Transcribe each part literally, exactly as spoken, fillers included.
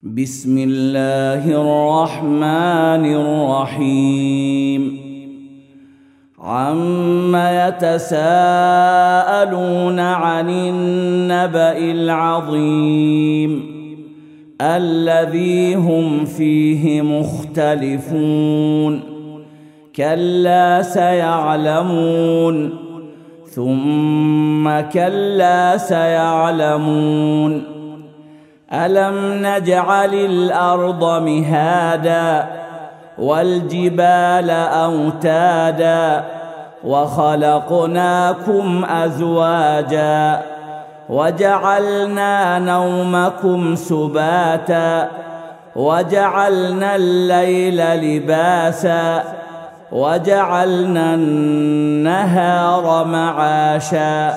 بسم الله الرحمن الرحيم. عم يتساءلون عن النبأ العظيم الذي هم فيه مختلفون. كلا سيعلمون ثم كلا سيعلمون. ألم نجعل الأرض مهادا والجبال أوتادا وخلقناكم أزواجا وجعلنا نومكم سباتا وجعلنا الليل لباسا وجعلنا النهار معاشا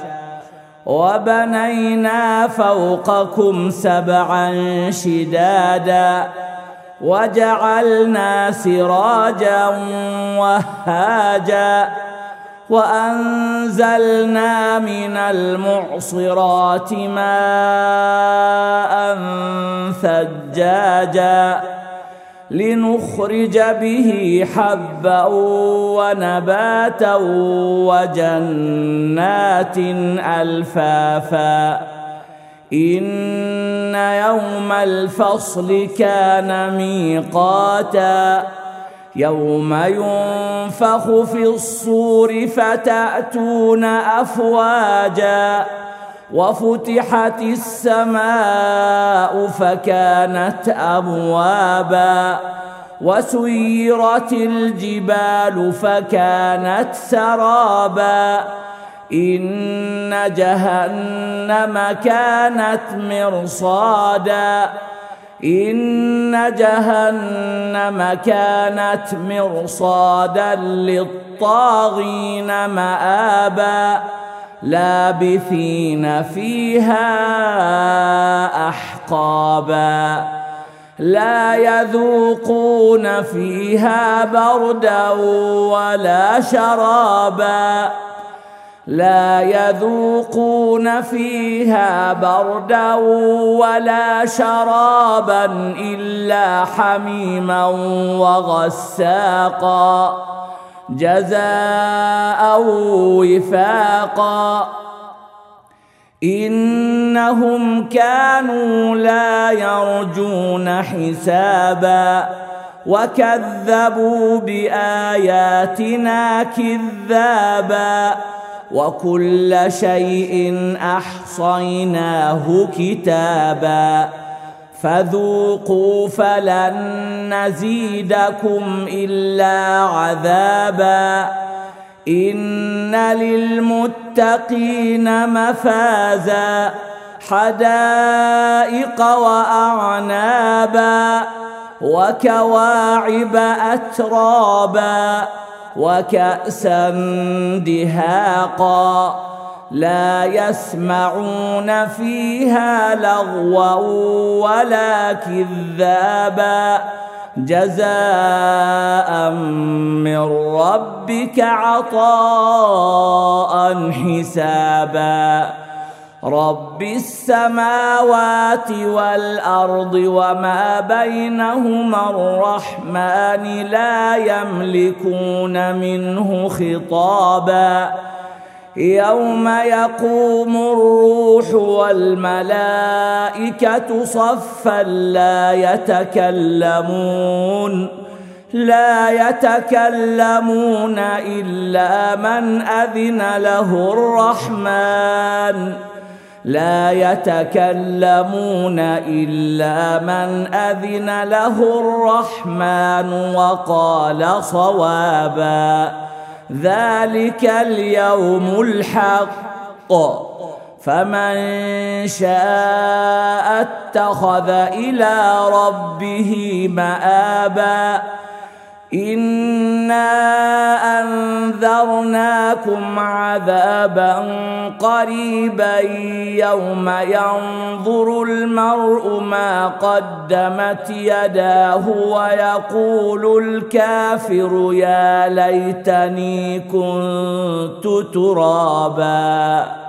وبنينا فوقكم سبعا شدادا وجعلنا سراجا وهاجا وأنزلنا من المعصرات ماء ثجاجا لنخرج به حبا ونباتا وجنات ألفافا. إن يوم الفصل كان ميقاتا يوم ينفخ في الصور فتأتون أفواجا وفتحت السماء فكانت أبوابا وسيرت الجبال فكانت سرابا. إن جهنم كانت مرصادا إن جهنم كانت مرصادا للطاغين مآبا لابثين فيها أحقابا لا يذوقون فيها بردا ولا شرابا لا يذوقون فيها بردا ولا شرابا إلا حميما وغساقا جزاء وفاقا. إنهم كانوا لا يرجون حسابا وكذبوا بآياتنا كذابا وكل شيء أحصيناه كتابا فذوقوا فلن نزيدكم إلا عذابا. إن للمتقين مفازا حدائق وأعنابا وكواعب أترابا وكأسا دهاقا لا يسمعون فيها لغوا ولا كذابا جزاء من ربك عطاء حسابا. رب السماوات والأرض وما بينهما الرحمن لا يملكون منه خطابا. يوم يقوم الروح والملائكة صفا لا يتكلمون لا يتكلمون إلا من أذن له الرحمن لا يتكلمون إلا من أذن له الرحمن وقال صوابا. ذلك اليوم الحق فمن شاء اتخذ إلى ربه مآبا. إنا أنذرناكم عذابا قريبا يوم ينظر المرء ما قدمت يداه ويقول الكافر يا ليتني كنت ترابا.